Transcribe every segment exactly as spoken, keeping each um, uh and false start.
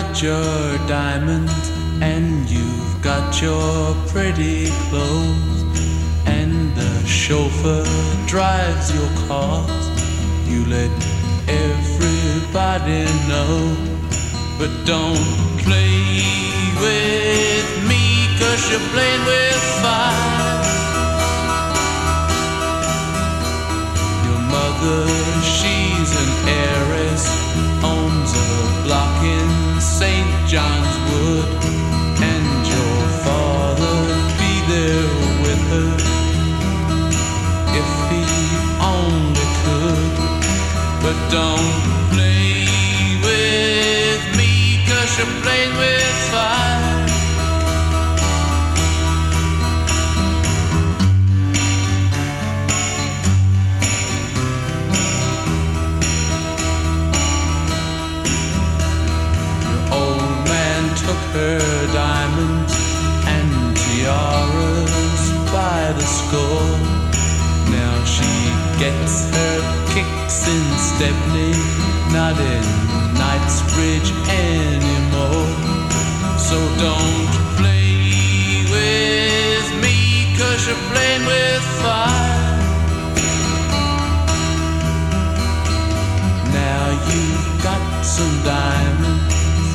got your diamonds and you've got your pretty clothes, and the chauffeur drives your cars. You let everybody know, but don't play with me, 'cause you're playing with fire. Your mother, she's an heiress, owns a block in Saint John's Wood, and your father be there with her if he only could. But don't play with me, 'cause you're playing with fire. Took her diamonds and tiaras by the score. Now she gets her kicks in Stepney, not in Knightsbridge anymore. So don't play with me, 'cause you're playing with fire. Now you've got some diamonds,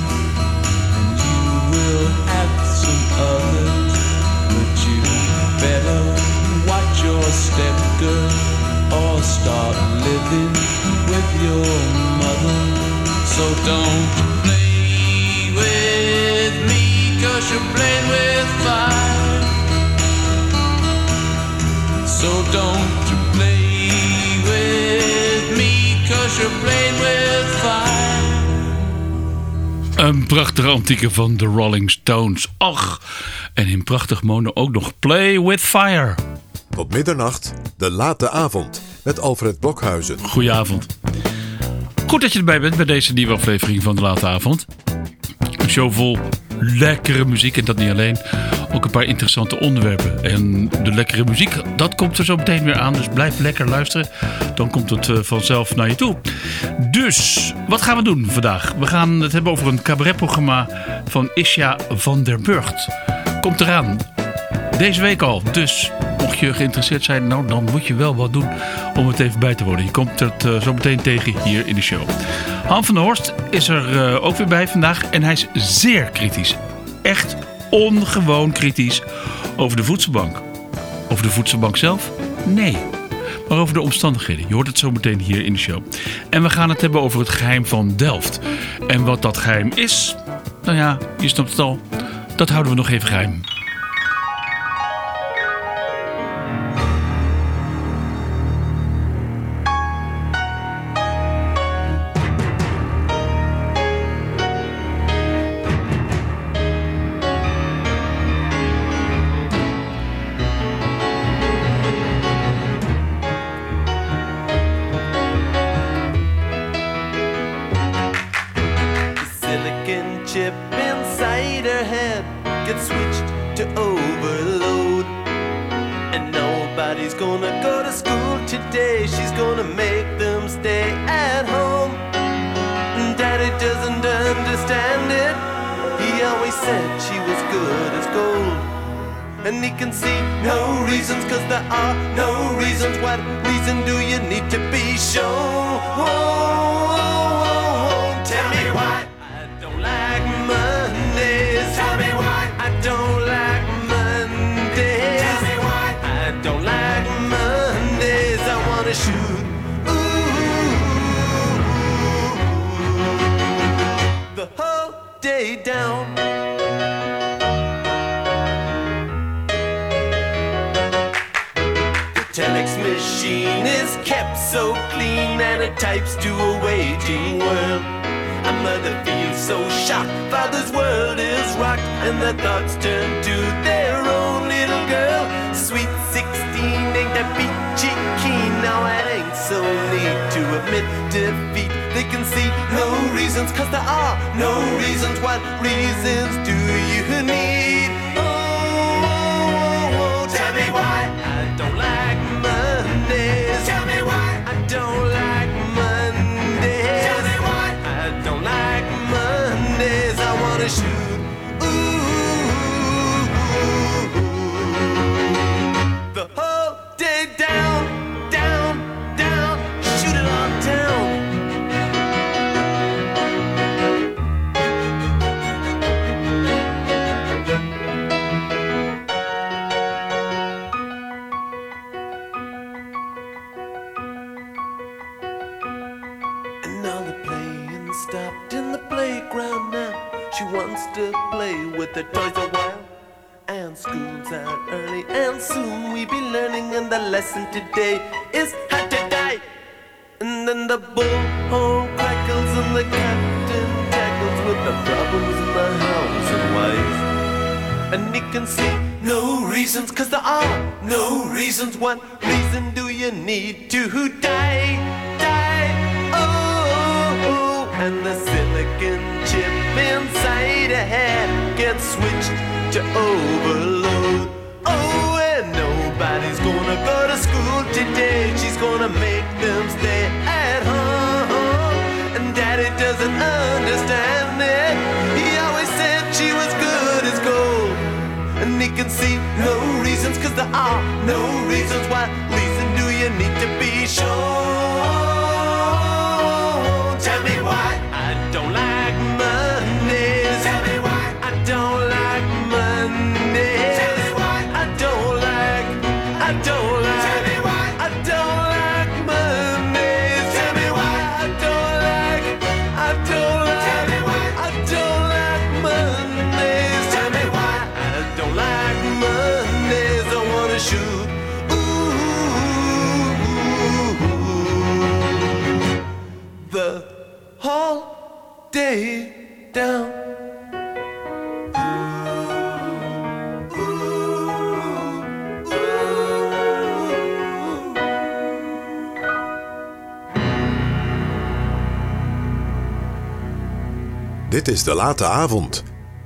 we'll have some others, but you better watch your step, girl, or start living with your mother. So don't play with me, 'cause you're playing with fire. So don't play with me, 'cause you're playing with fire. Een prachtige antieke van de Rolling Stones. Ach, en in prachtig mono ook nog Play With Fire. Tot middernacht, de late avond, met Alfred Blokhuizen. Goedenavond. Goed dat je erbij bent bij deze nieuwe aflevering van de late avond. Een show vol lekkere muziek en dat niet alleen. Ook een paar interessante onderwerpen. En de lekkere muziek, dat komt er zo meteen weer aan. Dus blijf lekker luisteren. Dan komt het uh, vanzelf naar je toe. Dus, wat gaan we doen vandaag? We gaan het hebben over een cabaretprogramma van Isja van der Burgt. Komt eraan. Deze week al. Dus, mocht je geïnteresseerd zijn, nou, dan moet je wel wat doen om het even bij te wonen. Je komt het uh, zo meteen tegen hier in de show. Han van der Horst is er uh, ook weer bij vandaag. En hij is zeer kritisch. Echt ongewoon kritisch over de voedselbank. Over de voedselbank zelf? Nee. Maar over de omstandigheden. Je hoort het zo meteen hier in de show. En we gaan het hebben over het geheim van Delft. En wat dat geheim is, nou ja, je snapt het al. Dat houden we nog even geheim. And he can see no reasons, 'cause there are no reasons. What reason do you need to be shown? Whoa, whoa, whoa. Tell me why I don't like Mondays. Tell me why I don't like Mondays. Tell me why I don't like Mondays. I wanna shoot ooh, the whole day down. Telex machine is kept so clean, and it types to a waiting world. A mother feels so shocked, father's world is rocked, and the thoughts turn to their own little girl. Sweet sixteen ain't that peachy keen. Now it ain't so neat to admit defeat. They can see no reasons, 'cause there are no reasons. What reasons do you need? Oh, oh, oh, tell me why I don't like Mondays. Tell me why I don't like Mondays. Tell me why I don't like Mondays. I wants to play with the toys a while. And school's out early, and soon we be learning. And the lesson today is how to die. And then the bullhorn crackles and the captain tackles with the problems in the house and wife. And he can see no reasons, cause there are no reasons. What reason do you need to die? Die, oh, oh. And the silicon chip inside a head gets switched to overload. Oh, and nobody's gonna go to school today. She's gonna make them stay at home. And Daddy doesn't understand it. He always said she was good as gold. And he can see no reasons, cause there are no reasons. What reason do you need to be sure? Tell me why I don't like Mondays. Tell me why I don't like Mondays. Tell me why I don't like, I don't like, tell me why I don't like Mondays. Tell me why I don't like, I don't like, tell me why I don't like Mondays. Tell me why I don't like Mondays. I wanna shoot. The whole day down. Dit is De Late Avond.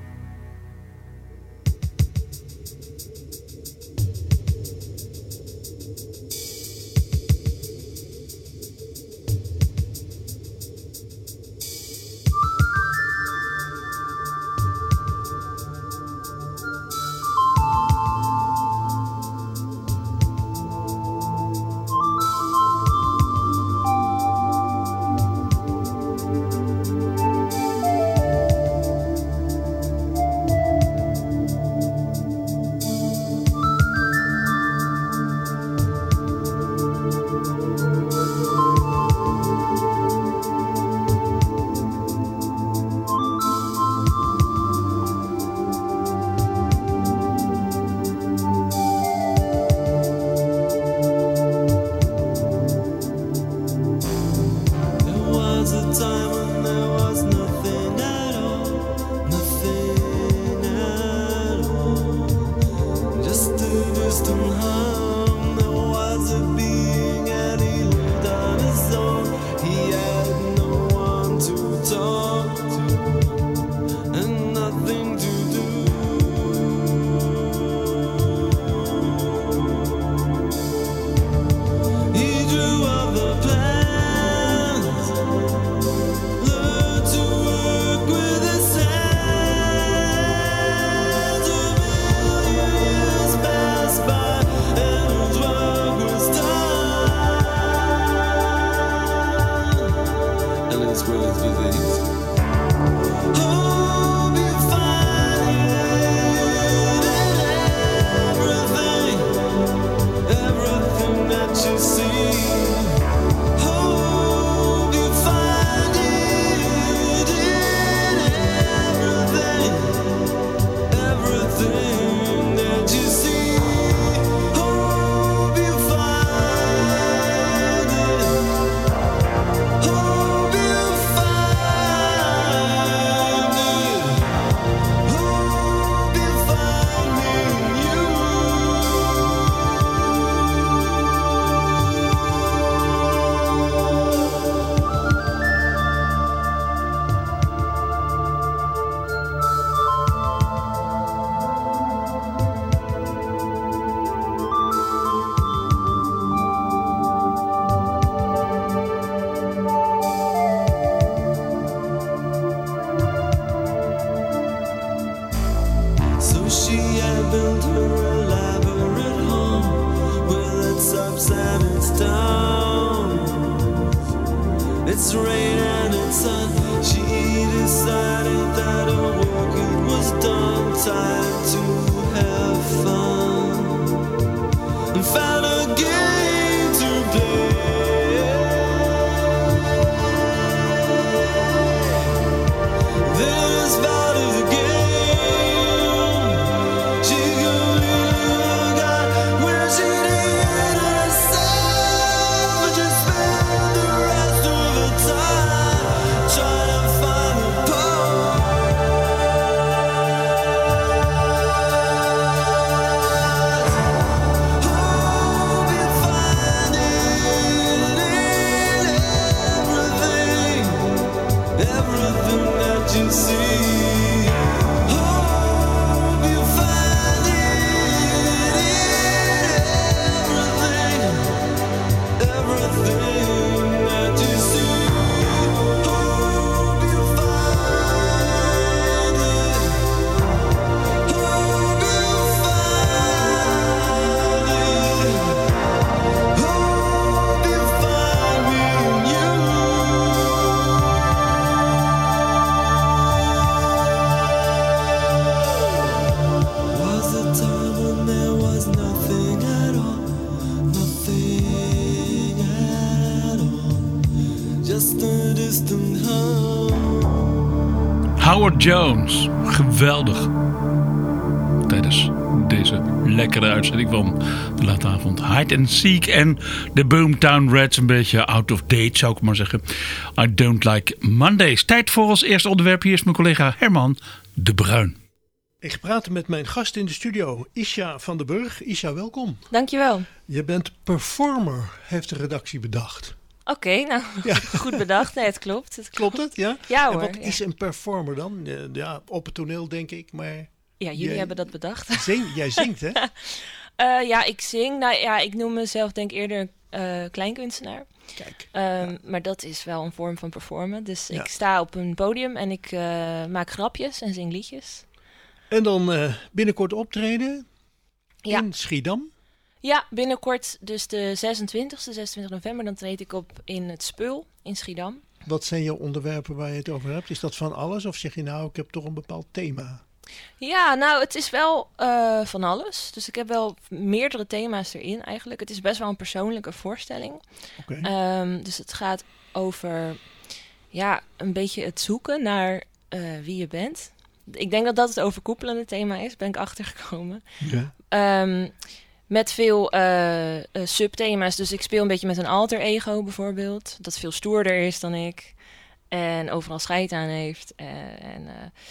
It's rain and it's sun. She decided that her work it was done. Time to have fun and found a game to play. This part of the game. Howard Jones. Geweldig. Tijdens deze lekkere uitzending van de late avond. Hide and Seek en de Boomtown Rats. Een beetje out of date zou ik maar zeggen. I don't like Mondays. Tijd voor ons eerste onderwerp. Hier is mijn collega Herman de Bruin. Ik praat met mijn gast in de studio, Isha van den Burg. Isha, welkom. Dankjewel. Je bent performer, heeft de redactie bedacht. Oké, okay, nou, ja. Goed bedacht. Nee, het klopt. Het klopt. klopt het, ja? Ja en hoor. wat ja. is een performer dan? Ja, op het toneel denk ik, maar... Ja, jullie jij, hebben dat bedacht. Zing, jij zingt, hè? uh, ja, ik zing. Nou ja, ik noem mezelf denk ik eerder uh, kleinkunstenaar. Kijk. Um, ja. Maar dat is wel een vorm van performen. Dus ja. ik sta op een podium en ik uh, maak grapjes en zing liedjes. En dan uh, binnenkort optreden ja. in Schiedam. Ja, binnenkort dus de zesentwintigste, zesentwintig november, dan treed ik op in het Speul in Schiedam. Wat zijn jouw onderwerpen waar je het over hebt? Is dat van alles of zeg je nou, ik heb toch een bepaald thema? Ja, nou het is wel uh, van alles. Dus ik heb wel meerdere thema's erin eigenlijk. Het is best wel een persoonlijke voorstelling. Okay. Um, dus het gaat over ja, een beetje het zoeken naar uh, wie je bent. Ik denk dat dat het overkoepelende thema is, ben ik achtergekomen. Ja. Um, met veel uh, uh, subthema's. Dus ik speel een beetje met een alter ego bijvoorbeeld. Dat veel stoerder is dan ik. En overal scheid aan heeft. Uh, en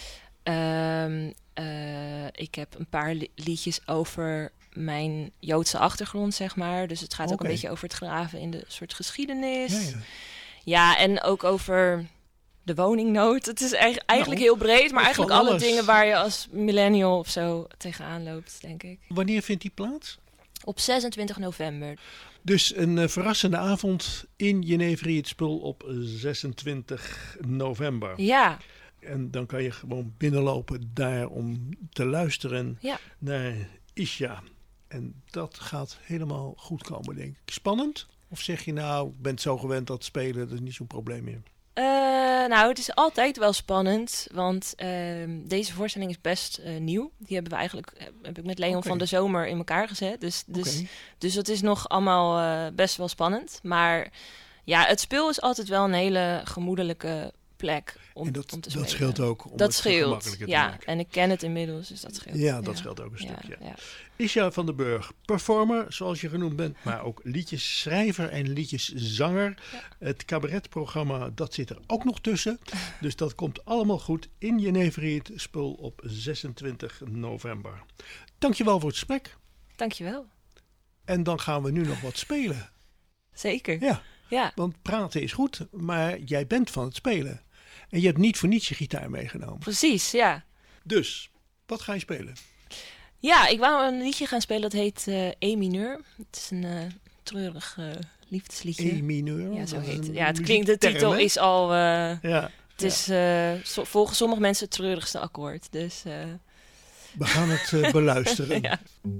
uh, um, uh, ik heb een paar li- liedjes over mijn Joodse achtergrond, zeg maar. Dus het gaat okay. ook een beetje over het graven in de soort geschiedenis. Ja, ja. ja en ook over... de woningnood. Het is eigenlijk, eigenlijk nou, heel breed, maar eigenlijk alle alles. dingen waar je als millennial of zo tegenaan loopt, denk ik. Wanneer vindt die plaats? Op zesentwintig november. Dus een uh, verrassende avond in Jeneverie het Spul op zesentwintig november. Ja. En dan kan je gewoon binnenlopen daar om te luisteren ja. naar Isha. En dat gaat helemaal goed komen, denk ik. Spannend? Of zeg je nou, ik ben zo gewend dat spelen, dat is niet zo'n probleem meer? Uh, nou, het is altijd wel spannend, want uh, deze voorstelling is best uh, nieuw. Die hebben we eigenlijk, heb ik met Leon okay. van de Zomer in elkaar gezet. Dus, dus, okay. dus het is nog allemaal uh, best wel spannend. Maar ja, het speel is altijd wel een hele gemoedelijke plek om, en dat, om te spelen. Dat scheelt ook om dat het scheelt, gemakkelijker te ja. maken. En ik ken het inmiddels, dus dat scheelt. Ja, dat ja. scheelt ook een stukje. Ja, ja. Isha van den Burg, performer, zoals je genoemd bent, maar ook liedjesschrijver en liedjeszanger. Ja. Het cabaretprogramma, dat zit er ook nog tussen. Dus dat komt allemaal goed in Jeneverie het Spul op zesentwintig november. Dankjewel voor het gesprek. Dankjewel. En dan gaan we nu nog wat spelen. Zeker. Ja, ja. Want praten is goed, maar jij bent van het spelen. En je hebt niet voor niets je gitaar meegenomen. Precies, ja. Dus, wat ga je spelen? Ja, ik wou een liedje gaan spelen dat heet uh, E mineur. Het is een uh, treurig uh, liefdesliedje. E mineur? Ja, zo heet het. Ja, het klinkt, de titel is al... Uh, ja, het is uh, so, volgens sommige mensen het treurigste akkoord. Dus, uh... we gaan het uh, beluisteren. ja.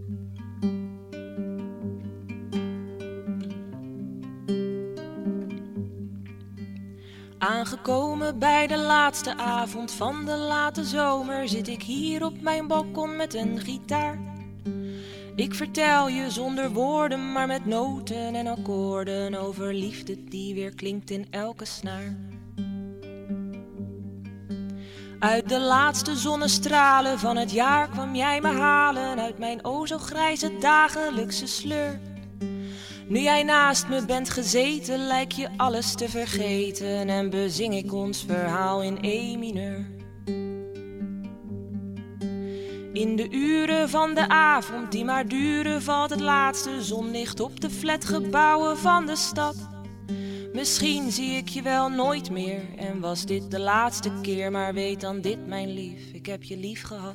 Aangekomen bij de laatste avond van de late zomer zit ik hier op mijn balkon met een gitaar. Ik vertel je zonder woorden, maar met noten en akkoorden over liefde die weer klinkt in elke snaar. Uit de laatste zonnestralen van het jaar kwam jij me halen uit mijn o zo grijze dagelijkse sleur. Nu jij naast me bent gezeten, lijkt je alles te vergeten en bezing ik ons verhaal in E mineur. In de uren van de avond die maar duren, valt het laatste zonlicht op de flatgebouwen van de stad. Misschien zie ik je wel nooit meer en was dit de laatste keer, maar weet dan dit mijn lief, ik heb je lief gehad.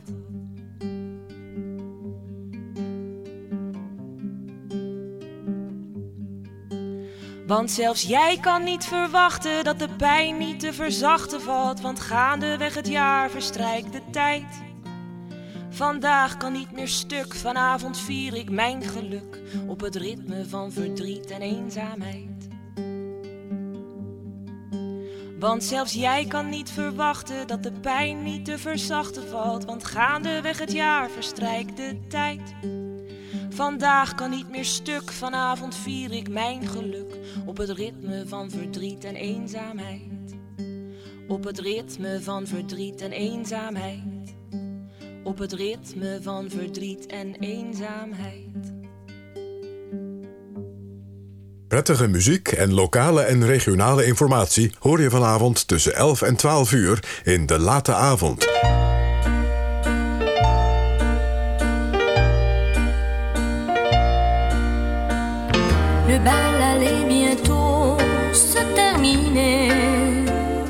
Want zelfs jij kan niet verwachten dat de pijn niet te verzachten valt, want gaandeweg het jaar verstrijkt de tijd. Vandaag kan niet meer stuk, vanavond vier ik mijn geluk op het ritme van verdriet en eenzaamheid. Want zelfs jij kan niet verwachten dat de pijn niet te verzachten valt, want gaandeweg het jaar verstrijkt de tijd. Vandaag kan niet meer stuk, vanavond vier ik mijn geluk op het ritme van verdriet en eenzaamheid. Op het ritme van verdriet en eenzaamheid. Op het ritme van verdriet en eenzaamheid. Prettige muziek en lokale en regionale informatie hoor je vanavond tussen elf en twaalf uur in De Late Avond. Le bal allait bientôt se terminer.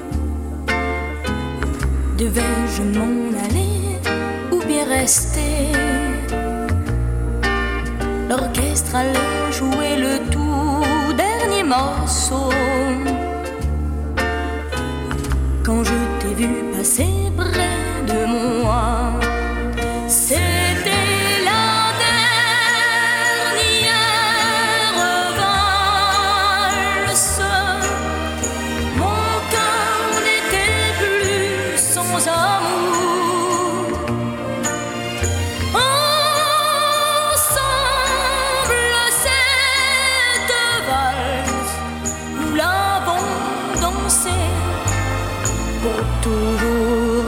Devais-je m'en aller ou bien rester? L'orchestre allait jouer le tout dernier morceau. Quand je t'ai vu passer près de moi, c'était la dernière valse. Mon cœur n'était plus sans amour. Ensemble, cette valse, nous l'avons dansée pour toujours.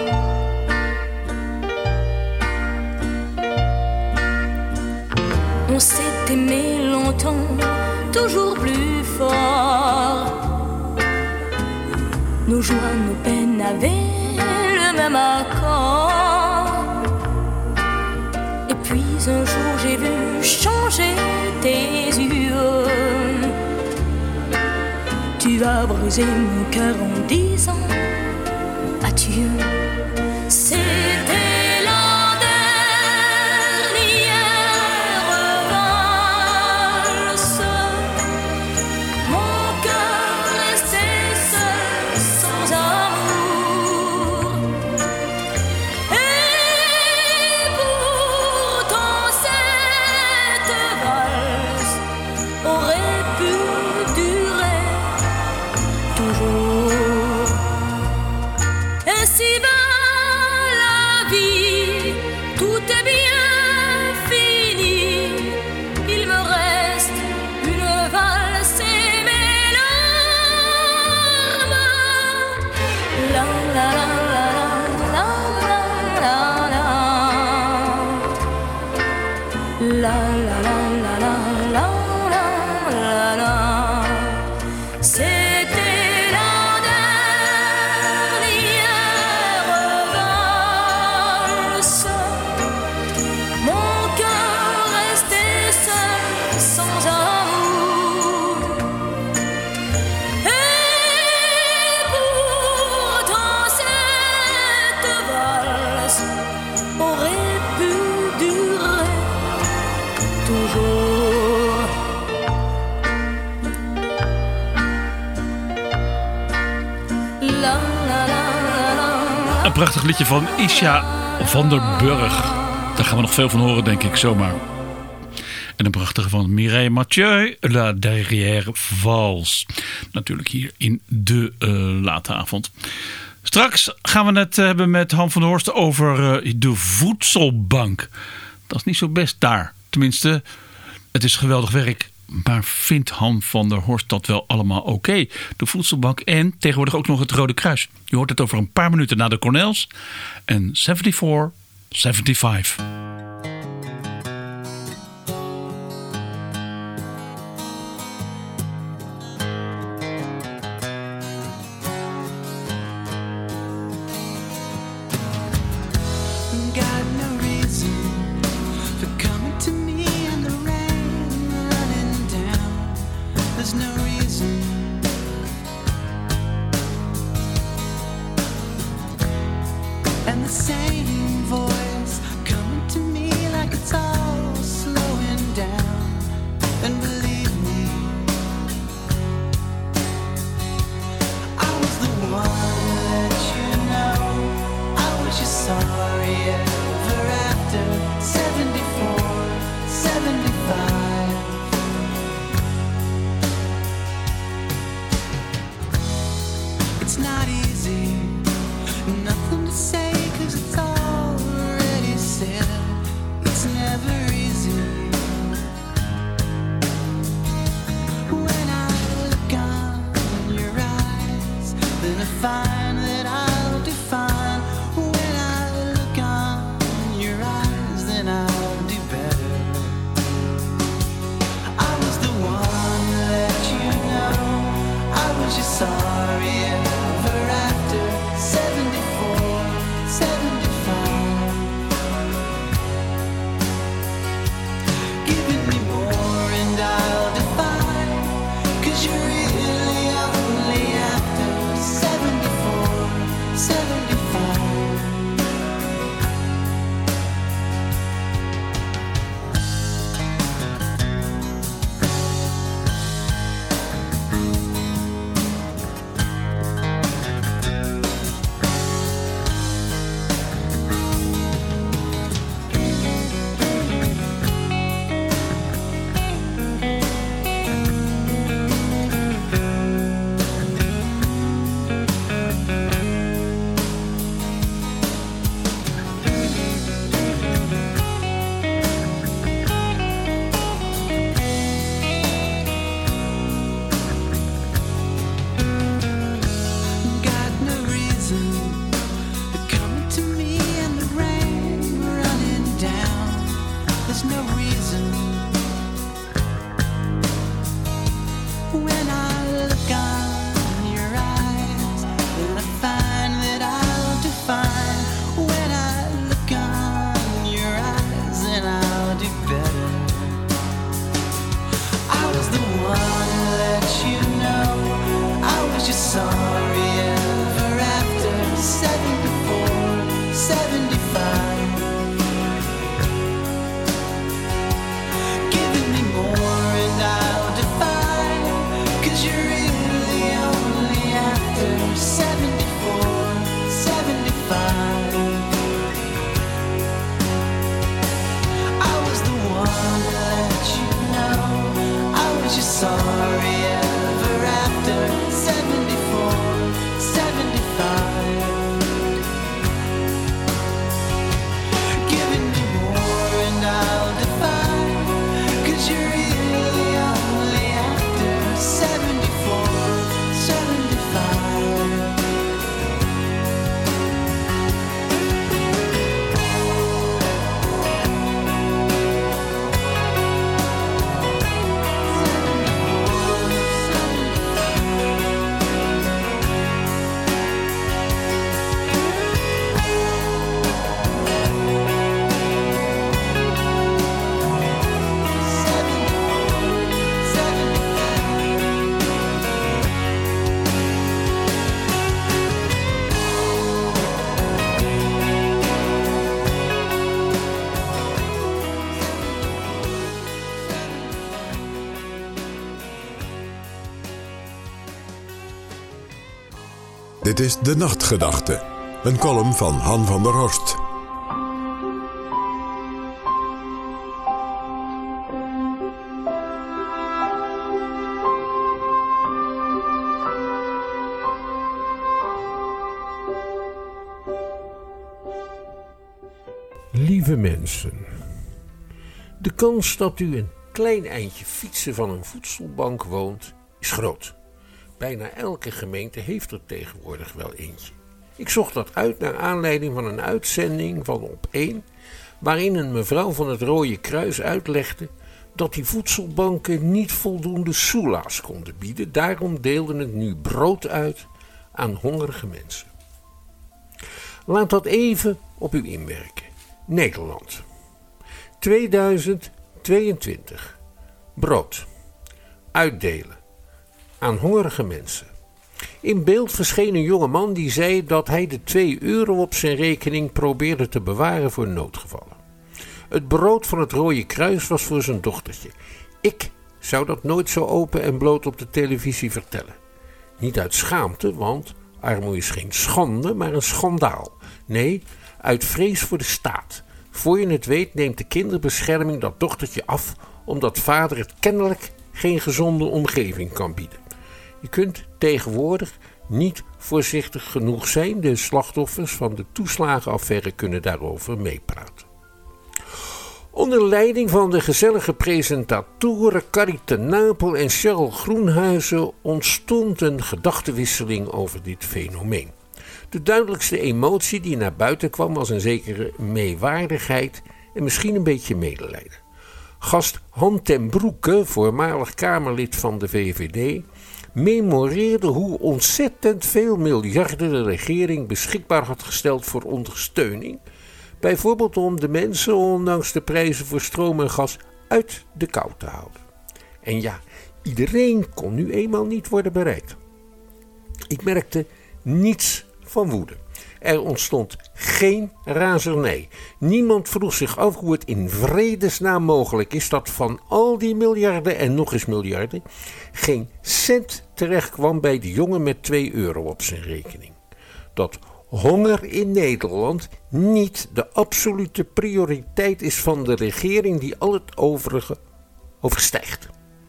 On s'est aimé longtemps, toujours plus fort. Nos joies, nos peines avaient le même accord. Et puis un jour j'ai vu changer tes yeux. Tu as brisé mon cœur en disant adieu. C'était la dernière valse. Mon cœur restait seul, sans amour. Et pourtant cette valse aurait pu durer toujours. Ainsi va la vie, tout est bien fini. Il me reste une valse et mes larmes. La la la la la la la la la la la la la la la. C'était la dernière valse. Mon cœur restait seul, sans amour. Et pourtant cette valse aurait pu durer toujours. La la la la la. Een prachtig liedje van Isha van der Burg. Daar gaan we nog veel van horen, denk ik, zomaar. En een prachtige van Mireille Mathieu, La Derrière Valse. Natuurlijk hier in de uh, late avond. Straks gaan we het hebben met Han van der Horst over uh, de voedselbank. Dat is niet zo best daar. Tenminste, het is geweldig werk. Maar vindt Han van der Horst dat wel allemaal oké? Okay? De voedselbank en tegenwoordig ook nog het Rode Kruis. Je hoort het over een paar minuten na de Cornels. En zevenenzeventig, zevenenzeventig. Got no reason for coming to me in the rain, running down. There's no reason. And the same voice coming to me Dit is De Nachtgedachte, een column van Han van der Horst. Lieve mensen, de kans dat u een klein eindje fietsen van een voedselbank woont, is groot. Bijna elke gemeente heeft er tegenwoordig wel eentje. Ik zocht dat uit naar aanleiding van een uitzending van Op één, waarin een mevrouw van het Rode Kruis uitlegde dat die voedselbanken niet voldoende soelaas konden bieden. Daarom deelden het nu brood uit aan hongerige mensen. Laat dat even op u inwerken. Nederland, tweeduizend tweeëntwintig. Brood. Uitdelen. Aan hongerige mensen. In beeld verscheen een jonge man die zei dat hij de twee euro op zijn rekening probeerde te bewaren voor noodgevallen. Het brood van het Rode Kruis was voor zijn dochtertje. Ik zou dat nooit zo open en bloot op de televisie vertellen. Niet uit schaamte, want armoede is geen schande, maar een schandaal. Nee, uit vrees voor de staat. Voor je het weet neemt de kinderbescherming dat dochtertje af, omdat vader het kennelijk geen gezonde omgeving kan bieden. Je kunt tegenwoordig niet voorzichtig genoeg zijn. De slachtoffers van de toeslagenaffaire kunnen daarover meepraten. Onder leiding van de gezellige presentatoren Carrie ten Napel en Cheryl Groenhuizen ontstond een gedachtenwisseling over dit fenomeen. De duidelijkste emotie die naar buiten kwam was een zekere meewaardigheid en misschien een beetje medelijden. Gast Han ten Broeke, voormalig Kamerlid van de V V D, memoreerde hoe ontzettend veel miljarden de regering beschikbaar had gesteld voor ondersteuning. Bijvoorbeeld om de mensen, ondanks de prijzen voor stroom en gas, uit de kou te houden. En ja, iedereen kon nu eenmaal niet worden bereikt. Ik merkte niets van woede. Er ontstond geen razernij. Niemand vroeg zich af hoe het in vredesnaam mogelijk is dat van al die miljarden en nog eens miljarden geen cent terecht kwam bij de jongen met twee euro op zijn rekening. Dat honger in Nederland niet de absolute prioriteit is van de regering die al het overige overstijgt.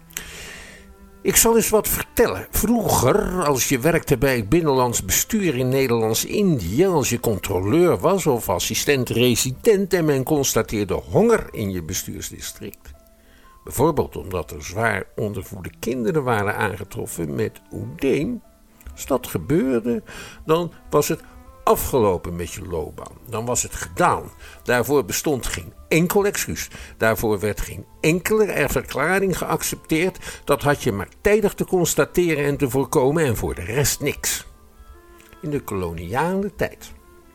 Ik zal eens wat vertellen. Vroeger, als je werkte bij het binnenlands bestuur in Nederlands-Indië, als je controleur was of assistent-resident en men constateerde honger in je bestuursdistrict, bijvoorbeeld omdat er zwaar ondervoede kinderen waren aangetroffen met oedeem, als dat gebeurde, dan was het afgelopen met je loopbaan. Dan was het gedaan. Daarvoor bestond geen enkel excuus. Daarvoor werd geen enkele verklaring geaccepteerd. Dat had je maar tijdig te constateren en te voorkomen en voor de rest niks. In de koloniale tijd.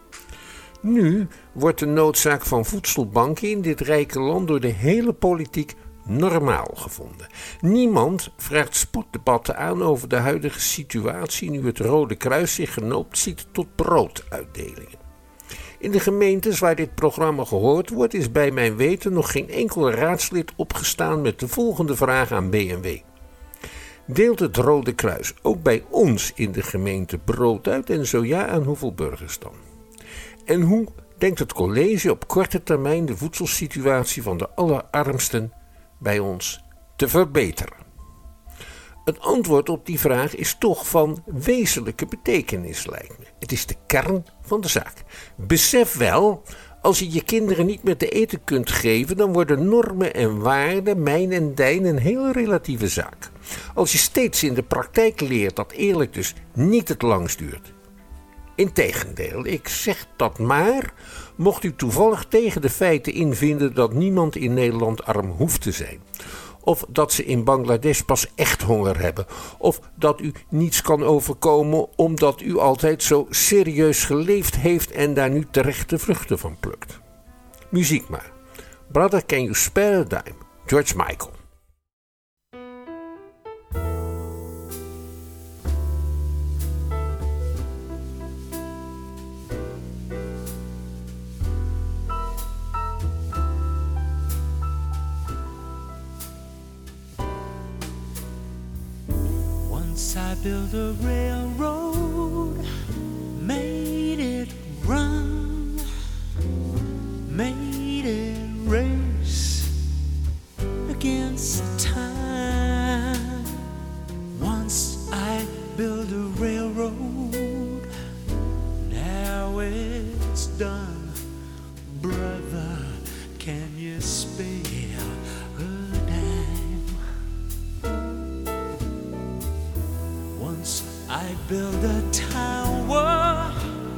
Nu wordt de noodzaak van voedselbanken in dit rijke land door de hele politiek normaal gevonden. Niemand vraagt spoeddebatten aan over de huidige situatie nu het Rode Kruis zich genoopt ziet tot brooduitdelingen. In de gemeentes waar dit programma gehoord wordt is bij mijn weten nog geen enkel raadslid opgestaan met de volgende vraag aan B en W. Deelt het Rode Kruis ook bij ons in de gemeente brood uit en zo ja, aan hoeveel burgers dan? En hoe denkt het college op korte termijn de voedselsituatie van de allerarmsten bij ons te verbeteren? Het antwoord op die vraag is toch van wezenlijke betekenis, lijkt me. Het is de kern van de zaak. Besef wel, als je je kinderen niet meer te eten kunt geven, dan worden normen en waarden, mijn en dijn, een heel relatieve zaak. Als je steeds in de praktijk leert dat eerlijk dus niet het langst duurt. Integendeel, ik zeg dat maar, mocht u toevallig tegen de feiten invinden dat niemand in Nederland arm hoeft te zijn. Of dat ze in Bangladesh pas echt honger hebben. Of dat u niets kan overkomen omdat u altijd zo serieus geleefd heeft en daar nu terecht de vruchten van plukt. Muziek maar. Brother, can you spare a dime? George Michael. I built a railroad against time. Once I built a railroad, now it's done. Brother, can you spare a dime? Once I built a tower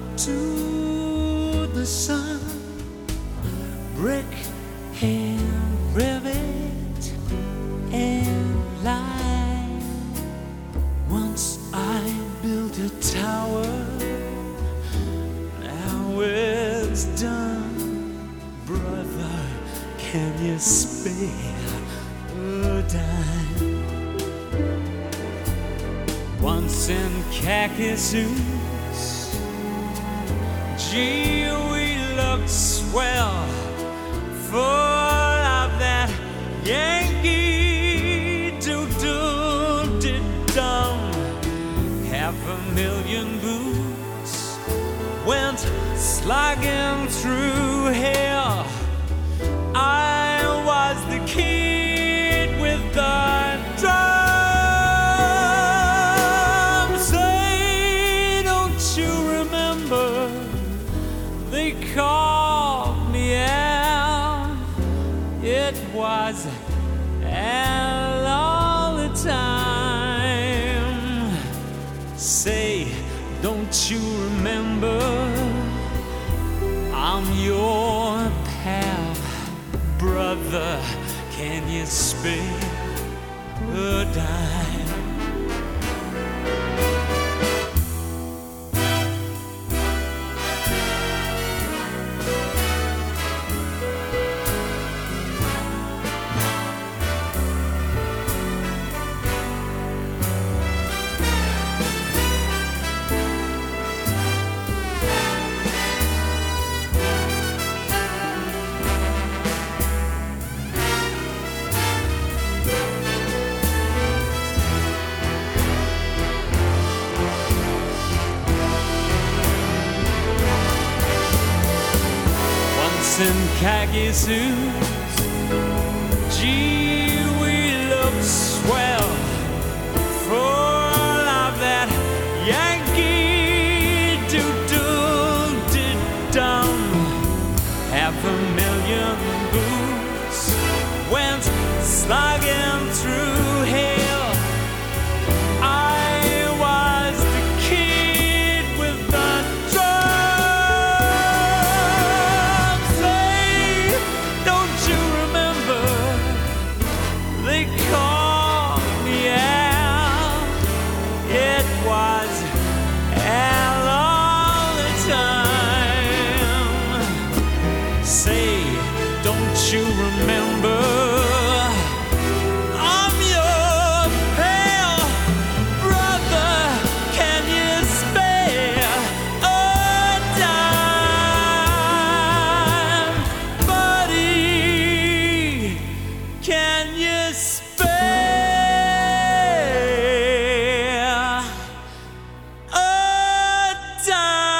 to the sun, brick and rivet and line. Once I built a tower, now it's done. Brother, can you spare a dime? Once in khaki suits, gee, we looked swell, full of that Yankee do-do-did-dum. Half a million boots went slogging through hell. I was the kid with the drum. Say, don't you remember they called me out? It was Al all the time. Say, don't you remember I'm your pal? Brother, can you spare a dime? In khaki suits, gee, we look swell, full of that Yankee do-do-did-dum. Half a million boots went slogging through hell. I was the kid with the you remember I'm your pal. Brother, can you spare a dime? Buddy, can you spare a dime?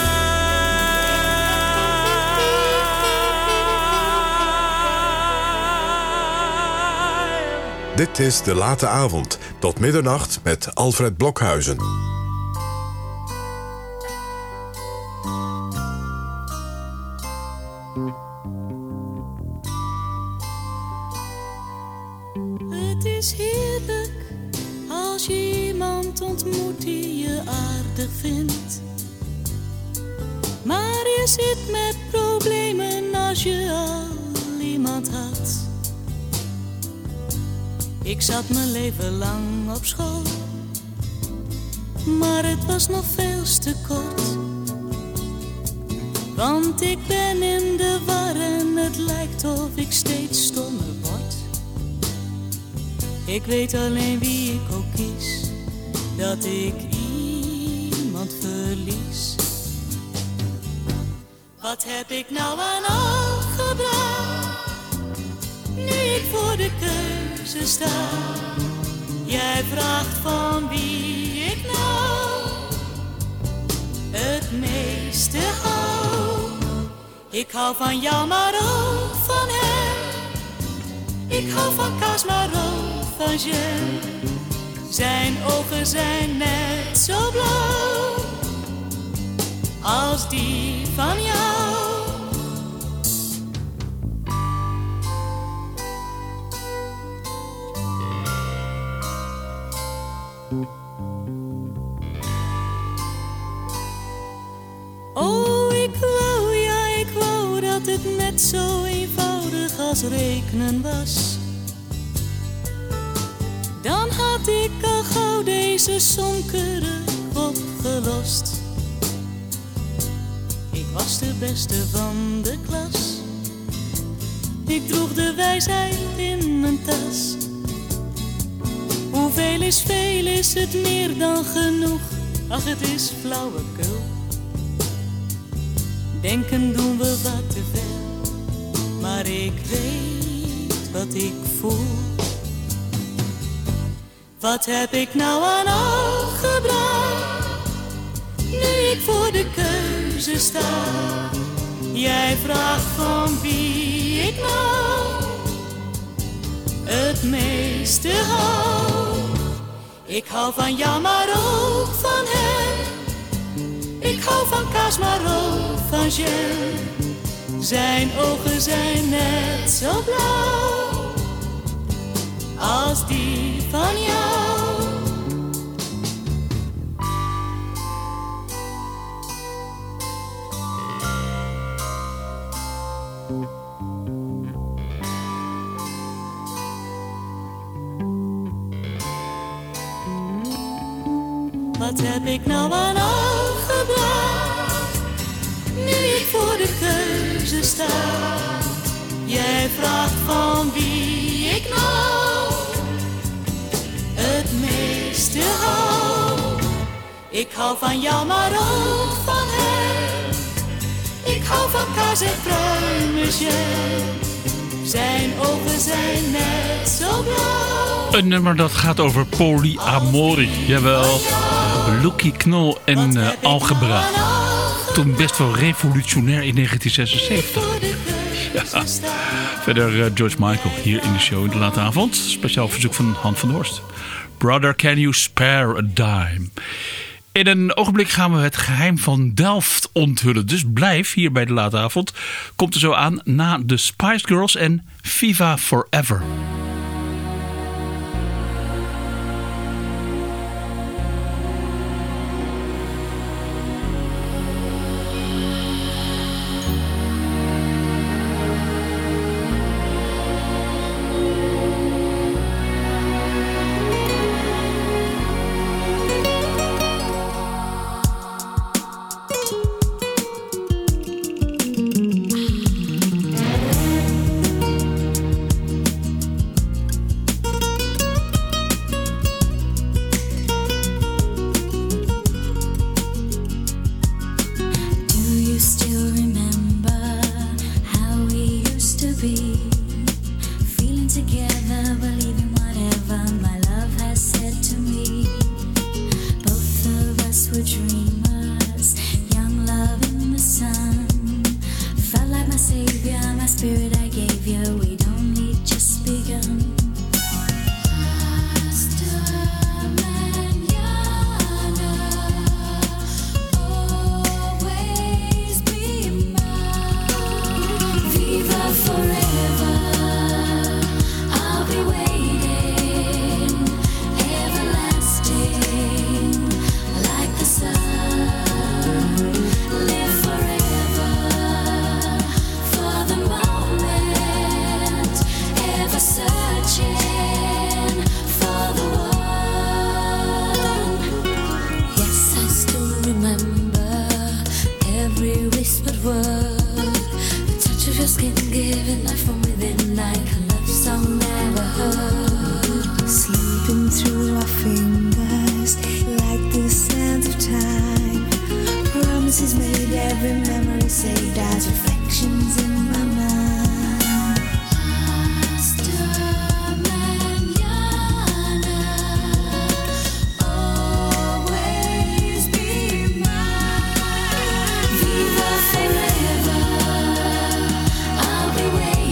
Dit is De Late Avond, tot middernacht met Alfred Blokhuizen. Het is heerlijk als je iemand ontmoet die je aardig vindt. Maar je zit met problemen als je al iemand had. Ik zat mijn leven lang op school, maar het was nog veel te kort. Want ik ben in de war en het lijkt of ik steeds stommer word. Ik weet alleen wie ik ook kies, dat ik iemand verlies. Wat heb ik nou aan al gebracht, nu ik voor de keuze sta? Jij vraagt van wie ik nou het meeste hou. Ik hou van jou, maar ook van hem. Ik hou van kaas, maar ook van jam. Zijn ogen zijn net zo blauw als die van jou. Oh, ik wou, ja, ik wou dat het net zo eenvoudig als rekenen was. Dan had ik al gauw deze sonkere opgelost. Ik was de beste van de klas. Ik droeg de wijsheid in mijn tas. Hoeveel is veel, is het meer dan genoeg? Ach, het is flauwekul. Denken doen we wat te ver, maar ik weet wat ik voel. Wat heb ik nou aan al gebracht, nu ik voor de keuze sta? Jij vraagt van wie ik nou het meeste hou. Ik hou van jou, maar ook van hem. Ik hou van kaas, maar ook van jam. Zijn ogen zijn net zo blauw als die van jou. Wat heb ik nou aan al gebracht, nu ik voor de keuze sta? Jij vraagt van wie ik nou het meeste hou. Ik hou van jou, maar ook van hem. Ik hou van kaas en pruimenjam. Zijn ogen zijn net zo blauw. Een nummer dat gaat over polyamorie, jawel. Lucky Knoll en uh, Algebra. Toen best wel revolutionair in negentien zesenzeventig. Ja. Verder uh, George Michael hier in de show in de late avond. Speciaal verzoek van Han van der Horst. Brother, can you spare a dime? In een ogenblik gaan we het geheim van Delft onthullen. Dus blijf hier bij de late avond. Komt er zo aan na de Spice Girls en Viva Forever. Forever, I'll be waiting.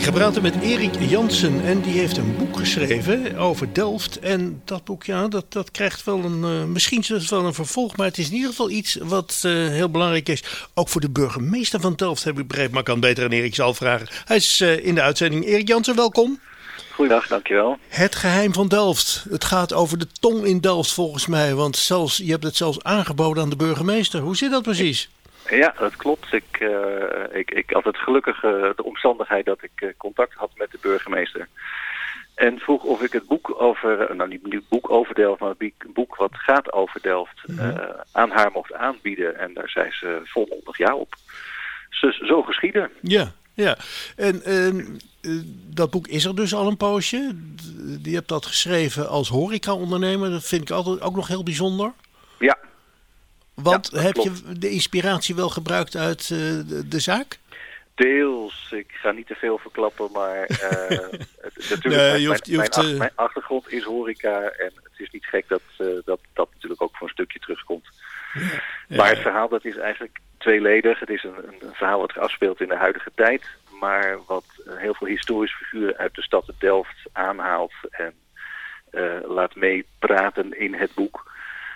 Ik ga praten met Erik Jansen en die heeft een boek geschreven over Delft. En dat boek, ja, dat, dat krijgt wel een, uh, misschien is het wel een vervolg, maar het is in ieder geval iets wat uh, heel belangrijk is. Ook voor de burgemeester van Delft heb ik begrepen, maar ik kan beter aan Erik zelf vragen. Hij is uh, in de uitzending. Erik Jansen, welkom. Goedendag, dankjewel. Het geheim van Delft. Het gaat over de tong in Delft volgens mij, want zelfs, je hebt het zelfs aangeboden aan de burgemeester. Hoe zit dat precies? Ja, dat klopt. Ik, uh, ik, ik had het gelukkig uh, de omstandigheid dat ik uh, contact had met de burgemeester. En vroeg of ik het boek over, uh, nou niet het boek over Delft, maar het boek wat gaat over Delft, uh, mm-hmm. aan haar mocht aanbieden. En daar zei ze volmondig ja op. Dus zo geschieden. Ja, ja. En uh, uh, dat boek is er dus al een poosje. Je hebt dat geschreven als horeca-ondernemer. Dat vind ik altijd ook nog heel bijzonder. Ja. Want ja, heb klopt. je de inspiratie wel gebruikt uit uh, de, de zaak? Deels. Ik ga niet te veel verklappen, maar uh, het, natuurlijk nee, mijn, je hoeft, je mijn, hoeft, mijn, uh... ach, mijn achtergrond is horeca en het is niet gek dat uh, dat, dat natuurlijk ook voor een stukje terugkomt. Ja, ja, maar het verhaal dat is eigenlijk tweeledig. Het is een, een verhaal wat zich afspeelt in de huidige tijd, maar wat uh, heel veel historische figuren uit de stad Delft aanhaalt en uh, laat meepraten in het boek.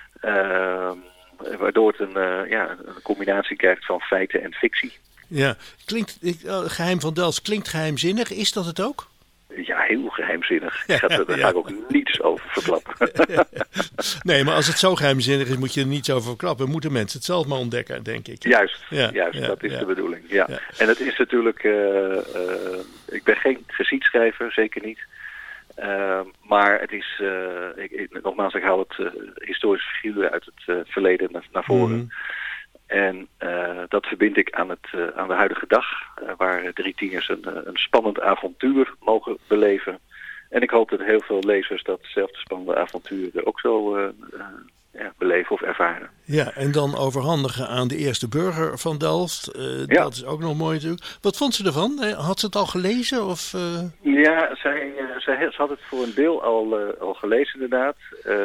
Uh, Waardoor het een, uh, ja, een combinatie krijgt van feiten en fictie. Ja, klinkt, uh, geheim van Delft klinkt geheimzinnig. Is dat het ook? Ja, heel geheimzinnig. Ik ga, daar ja. ga ik ook niets over verklappen. Nee, maar als het zo geheimzinnig is, moet je er niets over verklappen. Moeten mensen het zelf maar ontdekken, denk ik. Juist, ja, juist ja, dat is ja. de bedoeling. Ja. Ja. En het is natuurlijk... Uh, uh, ik ben geen geschiedschrijver, zeker niet. Uh, maar het is, uh, ik, ik, nogmaals, ik haal het uh, historische figuren uit het uh, verleden naar, naar voren. Mm. En uh, dat verbind ik aan, het, uh, aan de huidige dag, uh, waar drie tieners een, een spannend avontuur mogen beleven. En ik hoop dat heel veel lezers datzelfde spannende avontuur ook zo uh, uh, ja, beleven of ervaren. Ja, en dan overhandigen aan de eerste burger van Delft. Uh, ja. Dat is ook nog mooi natuurlijk. Wat vond ze ervan? Had ze het al gelezen? Of, uh... Ja, zij, uh, zij ze had het voor een deel al, uh, al gelezen inderdaad. Uh,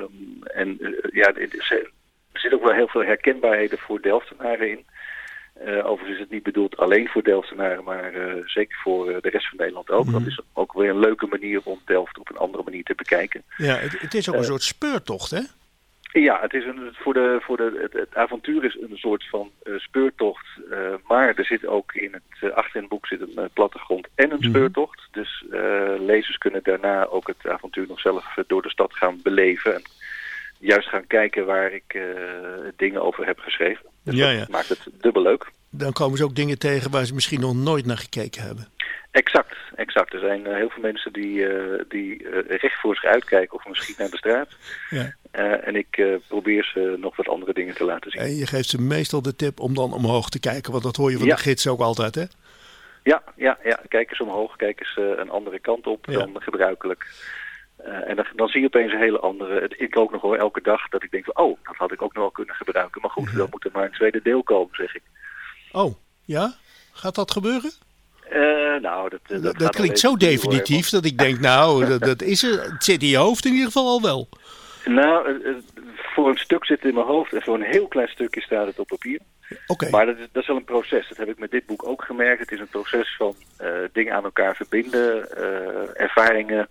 en uh, ja, ze, er zit ook wel heel veel herkenbaarheden voor Delftenaren in. Uh, overigens is het niet bedoeld alleen voor Delftenaren, maar uh, zeker voor uh, de rest van Nederland ook. Mm. Dat is ook weer een leuke manier om Delft op een andere manier te bekijken. Ja, het, het is ook een uh, soort speurtocht, hè? Ja, het is een, voor de, voor de, het, het avontuur is een soort van uh, speurtocht. Uh, maar er zit ook in het, uh, achter in het boek zit een uh, plattegrond en een mm-hmm. speurtocht. Dus uh, lezers kunnen daarna ook het avontuur nog zelf uh, door de stad gaan beleven. En juist gaan kijken waar ik uh, dingen over heb geschreven. Dus ja, dat ja. maakt het dubbel leuk. Dan komen ze ook dingen tegen waar ze misschien nog nooit naar gekeken hebben. Exact, exact. Er zijn uh, heel veel mensen die, uh, die uh, recht voor zich uitkijken of misschien naar de straat. Ja. Uh, en ik uh, probeer ze nog wat andere dingen te laten zien. En je geeft ze meestal de tip om dan omhoog te kijken, want dat hoor je van ja. de gids ook altijd, hè? Ja, ja, ja. Kijk eens omhoog, kijk eens uh, een andere kant op ja. dan gebruikelijk. Uh, en dan, dan zie je opeens een hele andere... Ik ook nog hoor, elke dag dat ik denk van... oh, dat had ik ook nog wel kunnen gebruiken. Maar goed, ja. dan moet er maar een tweede deel komen, zeg ik. Oh, ja? Gaat dat gebeuren? Uh, nou, dat, dat, dat, dat klinkt zo definitief hoor, dat ik denk... nou, dat, dat is er, het zit in je hoofd in ieder geval al wel. Nou, uh, voor een stuk zit het in mijn hoofd... en voor een heel klein stukje staat het op papier. Okay. Maar dat is, dat is wel een proces. Dat heb ik met dit boek ook gemerkt. Het is een proces van uh, dingen aan elkaar verbinden... Uh, ervaringen...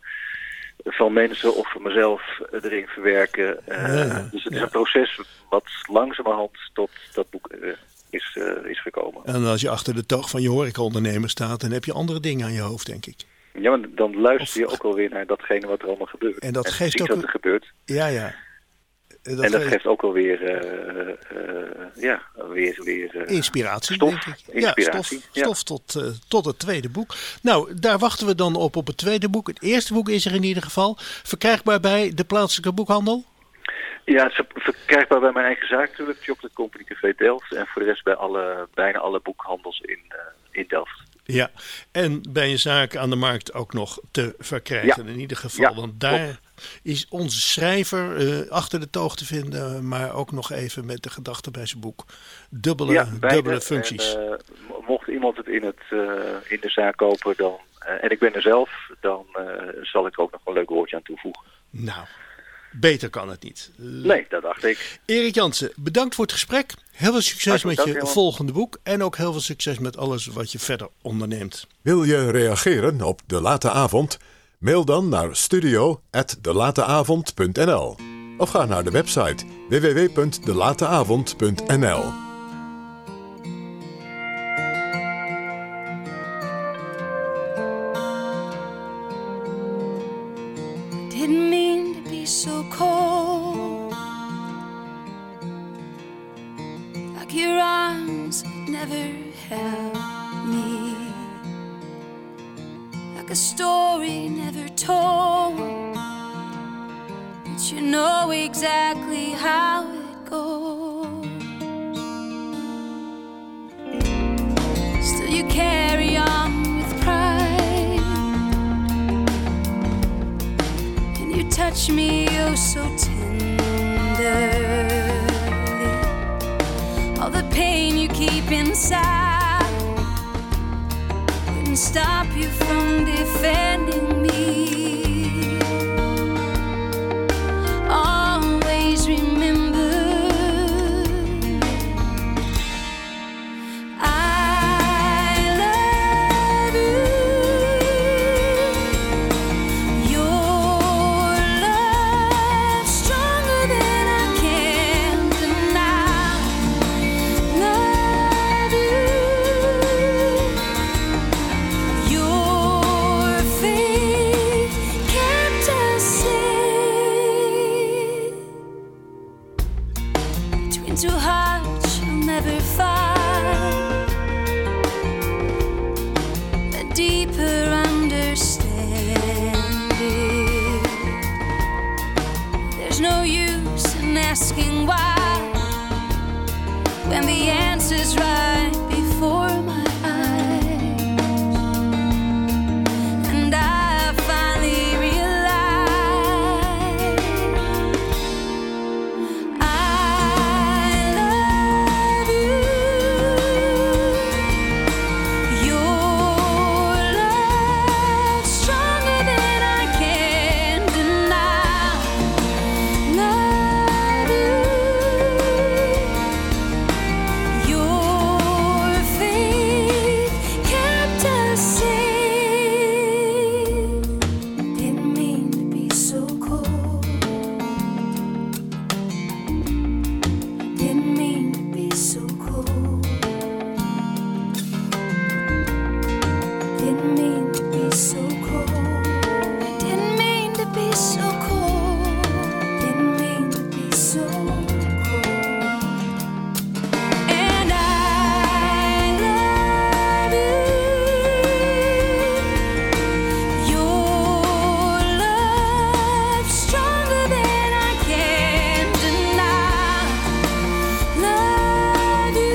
van mensen of van mezelf erin verwerken. Uh, ja, dus het is ja. een proces wat langzamerhand tot dat boek uh, is, uh, is gekomen. En als je achter de toog van je horecaondernemer staat, dan heb je andere dingen aan je hoofd, denk ik. Ja, maar dan luister je of... ook alweer naar datgene wat er allemaal gebeurt. En dat en geeft ziet ook... wat er gebeurt. Ja, ja. Dat en dat geeft, geeft ook alweer, uh, uh, ja, weer, weer uh, inspiratie, stof, denk ik. Inspiratie, ja, stof, ja. stof tot, uh, tot het tweede boek. Nou, daar wachten we dan op op het tweede boek. Het eerste boek is er in ieder geval. Verkrijgbaar bij de plaatselijke boekhandel? Ja, het is verkrijgbaar bij mijn eigen zaak natuurlijk, Chocolate Company Café Delft. En voor de rest bij alle, bijna alle boekhandels in, uh, in Delft. Ja, en bij je zaak aan de markt ook nog te verkrijgen ja. in ieder geval. Ja, want daar klopt. Is onze schrijver uh, achter de toog te vinden, maar ook nog even met de gedachte bij zijn boek. Dubbele, ja, dubbele functies. En, uh, mocht iemand het in, het, uh, in de zaak kopen, dan, uh, en ik ben er zelf, dan uh, zal ik er ook nog een leuk woordje aan toevoegen. Nou, Beter kan het niet. Nee, dat dacht ik. Erik Jansen, bedankt voor het gesprek. Heel veel succes Hartelijk met dank, je Herman. volgende boek. En ook heel veel succes met alles wat je verder onderneemt. Wil je reageren op De Late Avond? Mail dan naar studio at delateavond punt n l of ga naar de website w w w punt delateavond punt n l. Didn't mean to be so cold, like your arms never held me, like a story never told, but you know exactly how it goes. Still you carry on with pride, and you touch me oh so tenderly. All the pain you keep inside wouldn't stop you from defending me. Always remember, I love you. Your love's stronger than I can deny. Love you. Your faith kept us safe. Between two hearts you'll never find a deeper understanding. There's no use in asking why when the answer's right before my eyes. And I finally realized I love you. Your love's stronger than I can deny. Love you. Your faith kept us safe. Didn't mean to be so cold. Didn't mean to be so cold. Didn't mean to be so cold. Didn't mean to be so cold. Didn't mean to be so cold. And I love you. Your love's stronger than I can deny. Love you.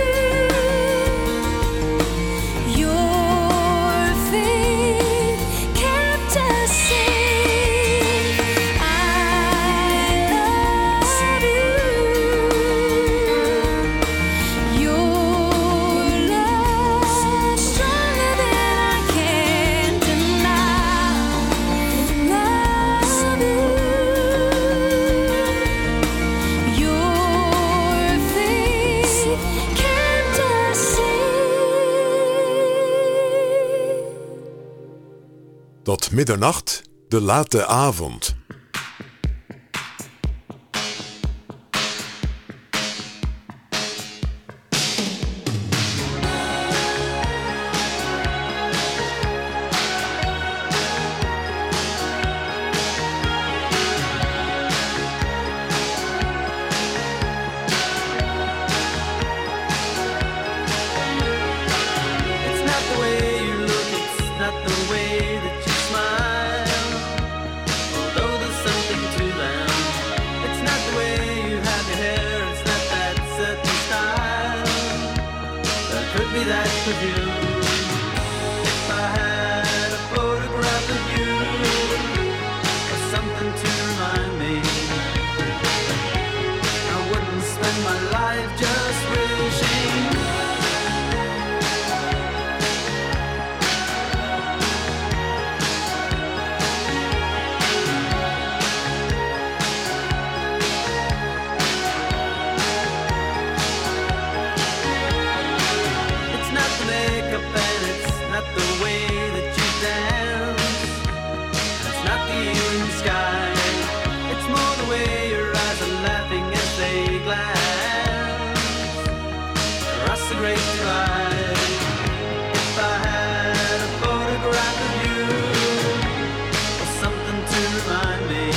Your faith kept us safe. I love you. Your love's stronger than I can deny. Love you. Your faith kept us safe. Tot middernacht, De Late Avond. It's not the way you look, it's not the way that you smile. Although there's something to them. It's not the way you have your hair, it's not that certain style. There could be that perfume. If I had a photograph of you, or something to remind me, I wouldn't spend my life just wishing. great divide. If I had a photograph of you, or something to remind me,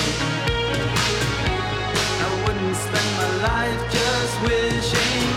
I wouldn't spend my life just wishing.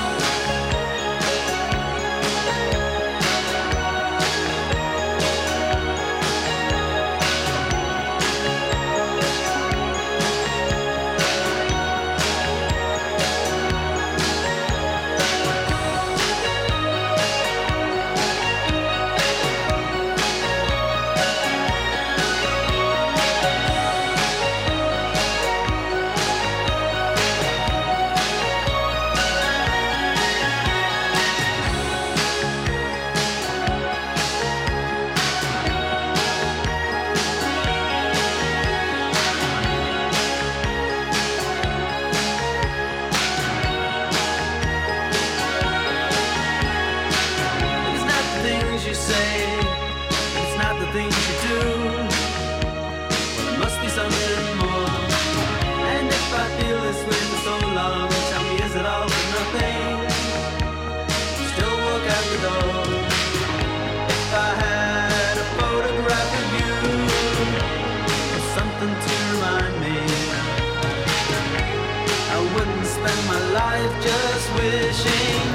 Just wishing.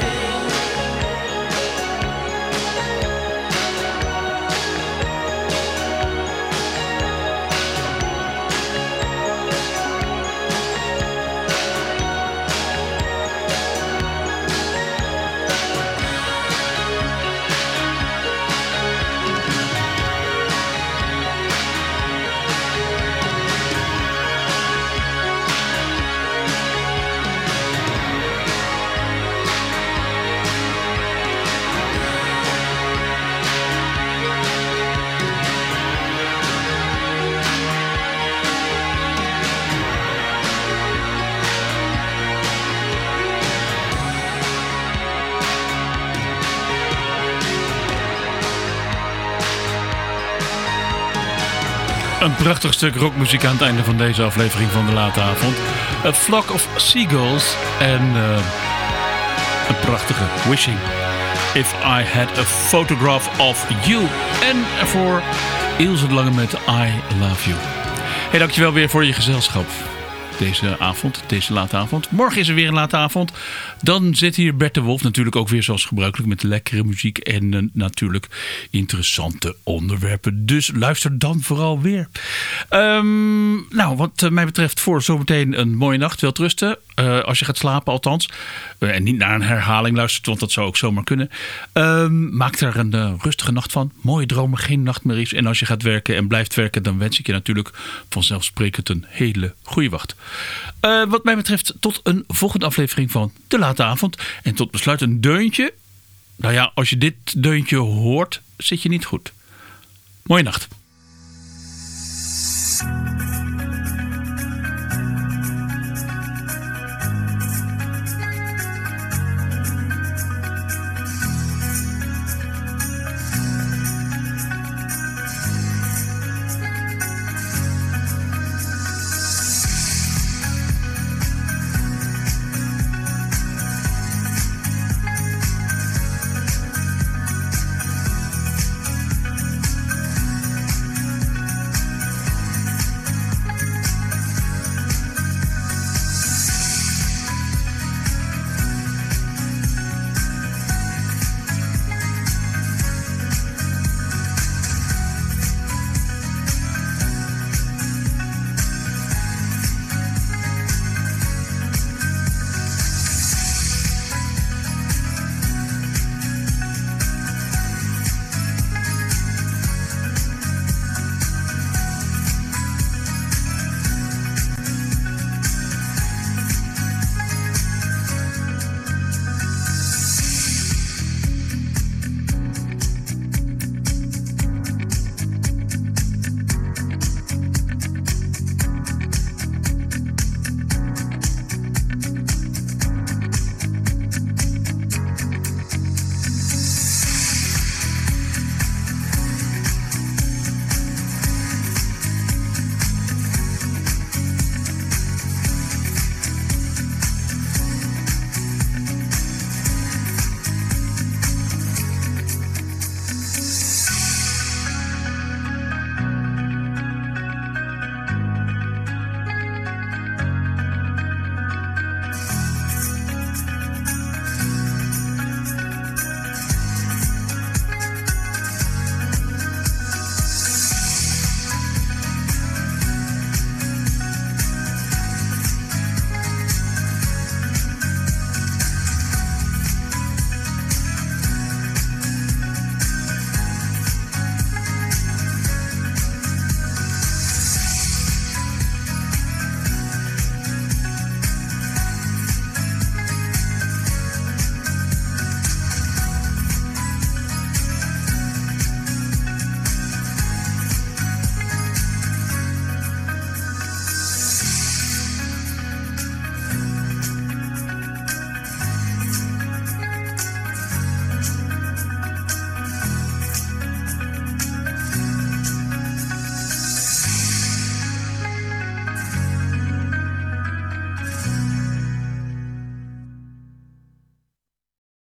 Een prachtig stuk rockmuziek aan het einde van deze aflevering van de late avond. A Flock of Seagulls en uh, een prachtige Wishing. If I Had a Photograph of You. En voor Ilse de Lange met I Love You. Hey, dankjewel weer voor je gezelschap. Deze avond, deze late avond. Morgen is er weer een late avond. Dan zit hier Bert de Wolf natuurlijk ook weer zoals gebruikelijk met lekkere muziek en uh, natuurlijk interessante onderwerpen. Dus luister dan vooral weer. Um, nou, wat uh, mij betreft voor zometeen een mooie nacht. Wel rusten. Uh, als je gaat slapen althans. Uh, en niet naar een herhaling luistert, want dat zou ook zomaar kunnen. Um, maak er een uh, rustige nacht van. Mooie dromen, geen nachtmerries. En als je gaat werken en blijft werken, dan wens ik je natuurlijk vanzelfsprekend een hele goede wacht. Uh, wat mij betreft tot een volgende aflevering van De Late Avond. En tot besluit een deuntje. Nou ja, als je dit deuntje hoort, zit je niet goed. Mooie nacht.